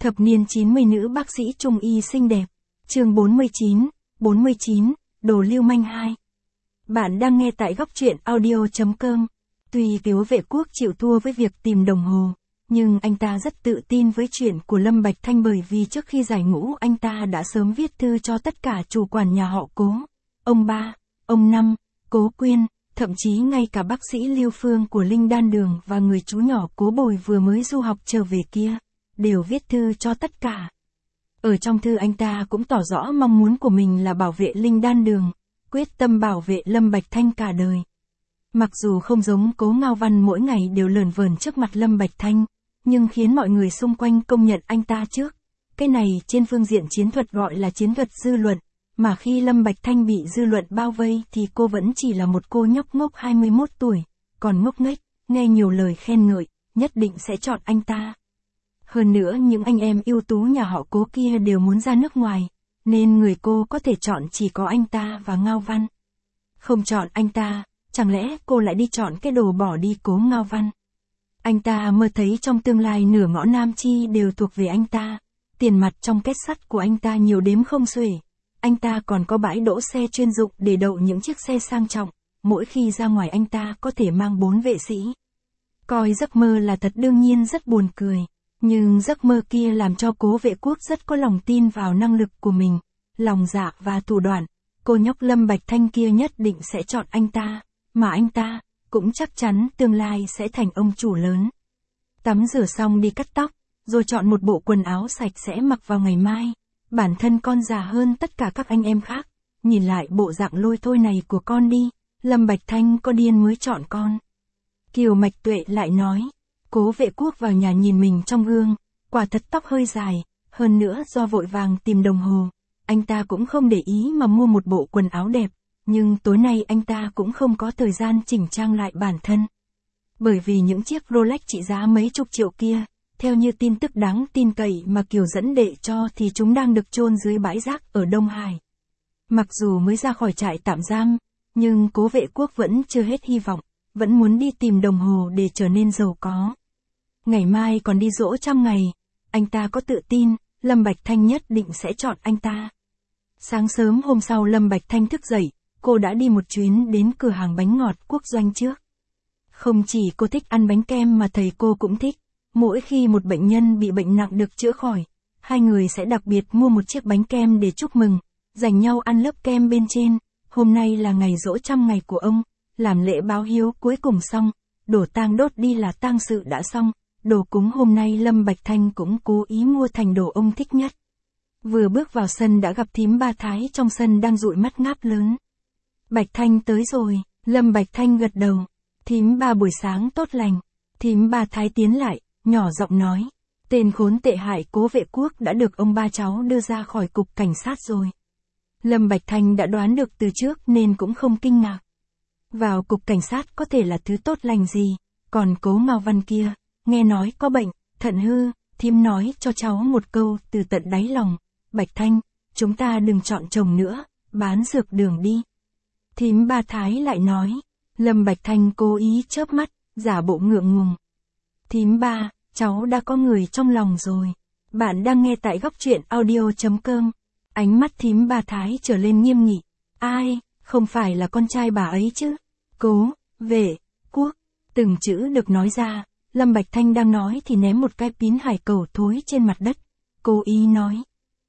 Thập niên 90 nữ bác sĩ trung y xinh đẹp. Chương 49, Đồ lưu manh 2. Bạn đang nghe tại góc truyện audio.com. Tuy Tiếu Vệ Quốc chịu thua với việc tìm đồng hồ, nhưng anh ta rất tự tin với chuyện của Lâm Bạch Thanh bởi vì trước khi giải ngũ anh ta đã sớm viết thư cho tất cả chủ quản nhà họ Cố. Ông Ba, ông Năm, Cố Quyên, thậm chí ngay cả bác sĩ Lưu Phương của Linh Đan Đường và người chú nhỏ Cố Bồi vừa mới du học trở về kia, đều viết thư cho tất cả. Ở trong thư anh ta cũng tỏ rõ mong muốn của mình là bảo vệ Linh Đan Đường, quyết tâm bảo vệ Lâm Bạch Thanh cả đời. Mặc dù không giống Cố Ngao Văn mỗi ngày đều lởn vởn trước mặt Lâm Bạch Thanh, nhưng khiến mọi người xung quanh công nhận anh ta trước. Cái này trên phương diện chiến thuật gọi là chiến thuật dư luận, mà khi Lâm Bạch Thanh bị dư luận bao vây thì cô vẫn chỉ là một cô nhóc ngốc 21 tuổi, còn ngốc nghếch, nghe nhiều lời khen ngợi, nhất định sẽ chọn anh ta. Hơn nữa những anh em ưu tú nhà họ Cố kia đều muốn ra nước ngoài, nên người cô có thể chọn chỉ có anh ta và Ngao Văn. Không chọn anh ta, chẳng lẽ cô lại đi chọn cái đồ bỏ đi Cố Ngao Văn? Anh ta mơ thấy trong tương lai nửa ngõ Nam Chi đều thuộc về anh ta. Tiền mặt trong két sắt của anh ta nhiều đếm không xuể. Anh ta còn có bãi đỗ xe chuyên dụng để đậu những chiếc xe sang trọng. Mỗi khi ra ngoài anh ta có thể mang 4 vệ sĩ. Coi giấc mơ là thật đương nhiên rất buồn cười. Nhưng giấc mơ kia làm cho Cố Vệ Quốc rất có lòng tin vào năng lực của mình, lòng dạ và thủ đoạn. Cô nhóc Lâm Bạch Thanh kia nhất định sẽ chọn anh ta, mà anh ta cũng chắc chắn tương lai sẽ thành ông chủ lớn. Tắm rửa xong đi cắt tóc, rồi chọn một bộ quần áo sạch sẽ mặc vào ngày mai. Bản thân con già hơn tất cả các anh em khác. Nhìn lại bộ dạng lôi thôi này của con đi, Lâm Bạch Thanh có điên mới chọn con. Kiều Mạch Tuệ lại nói. Cố Vệ Quốc vào nhà nhìn mình trong gương, quả thật tóc hơi dài, hơn nữa do vội vàng tìm đồng hồ, anh ta cũng không để ý mà mua một bộ quần áo đẹp, nhưng tối nay anh ta cũng không có thời gian chỉnh trang lại bản thân. Bởi vì những chiếc Rolex trị giá mấy chục triệu kia, theo như tin tức đáng tin cậy mà Kiều dẫn đệ cho thì chúng đang được chôn dưới bãi rác ở Đông Hải. Mặc dù mới ra khỏi trại tạm giam, nhưng Cố Vệ Quốc vẫn chưa hết hy vọng, vẫn muốn đi tìm đồng hồ để trở nên giàu có. Ngày mai còn đi giỗ 100 ngày, anh ta có tự tin, Lâm Bạch Thanh nhất định sẽ chọn anh ta. Sáng sớm hôm sau Lâm Bạch Thanh thức dậy, cô đã đi một chuyến đến cửa hàng bánh ngọt Quốc Doanh trước. Không chỉ cô thích ăn bánh kem mà thầy cô cũng thích, mỗi khi một bệnh nhân bị bệnh nặng được chữa khỏi, hai người sẽ đặc biệt mua một chiếc bánh kem để chúc mừng, dành nhau ăn lớp kem bên trên. Hôm nay là ngày giỗ 100 ngày của ông, làm lễ báo hiếu cuối cùng xong, đổ tang đốt đi là tang sự đã xong. Đồ cúng hôm nay Lâm Bạch Thanh cũng cố ý mua thành đồ ông thích nhất. Vừa bước vào sân đã gặp thím Ba Thái trong sân đang dụi mắt ngáp lớn. Bạch Thanh tới rồi, Lâm Bạch Thanh gật đầu. Thím Ba buổi sáng tốt lành. Thím Ba Thái tiến lại, nhỏ giọng nói. Tên khốn tệ hại Cố Vệ Quốc đã được ông ba cháu đưa ra khỏi cục cảnh sát rồi. Lâm Bạch Thanh đã đoán được từ trước nên cũng không kinh ngạc. Vào cục cảnh sát có thể là thứ tốt lành gì, còn Cố Ngao Văn kia. Nghe nói có bệnh, thận hư, thím nói cho cháu một câu từ tận đáy lòng. Bạch Thanh, chúng ta đừng chọn chồng nữa, bán dược đường đi. Thím Ba Thái lại nói. Lâm Bạch Thanh cố ý chớp mắt, giả bộ ngượng ngùng. Thím Ba, cháu đã có người trong lòng rồi. Bạn đang nghe tại góc truyện audio.com. Ánh mắt thím Ba Thái trở lên nghiêm nghị. Ai, không phải là con trai bà ấy chứ? Cố, Vệ, Quốc. Từng chữ được nói ra. Lâm Bạch Thanh đang nói thì ném một cái pín hải cẩu thối trên mặt đất. Cố ý nói.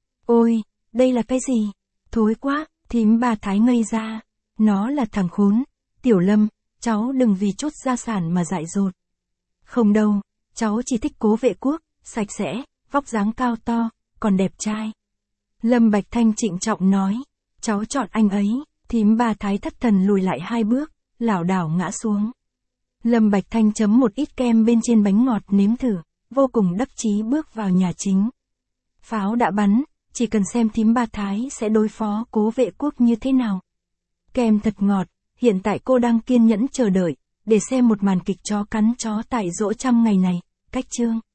Ôi, đây là cái gì? Thối quá, thím Ba Thái ngây ra. Nó là thằng khốn. Tiểu Lâm, cháu đừng vì chút gia sản mà dại dột. Không đâu, cháu chỉ thích Cố Vệ Quốc, sạch sẽ, vóc dáng cao to, còn đẹp trai. Lâm Bạch Thanh trịnh trọng nói. Cháu chọn anh ấy. Thím Ba Thái thất thần lùi lại 2 bước, lảo đảo ngã xuống. Lâm Bạch Thanh chấm một ít kem bên trên bánh ngọt nếm thử, vô cùng đắc chí bước vào nhà chính. Pháo đã bắn, chỉ cần xem thím Ba Thái sẽ đối phó Cố Vệ Quốc như thế nào. Kem thật ngọt, hiện tại cô đang kiên nhẫn chờ đợi, để xem một màn kịch chó cắn chó tại giỗ 100 ngày này. Cách chương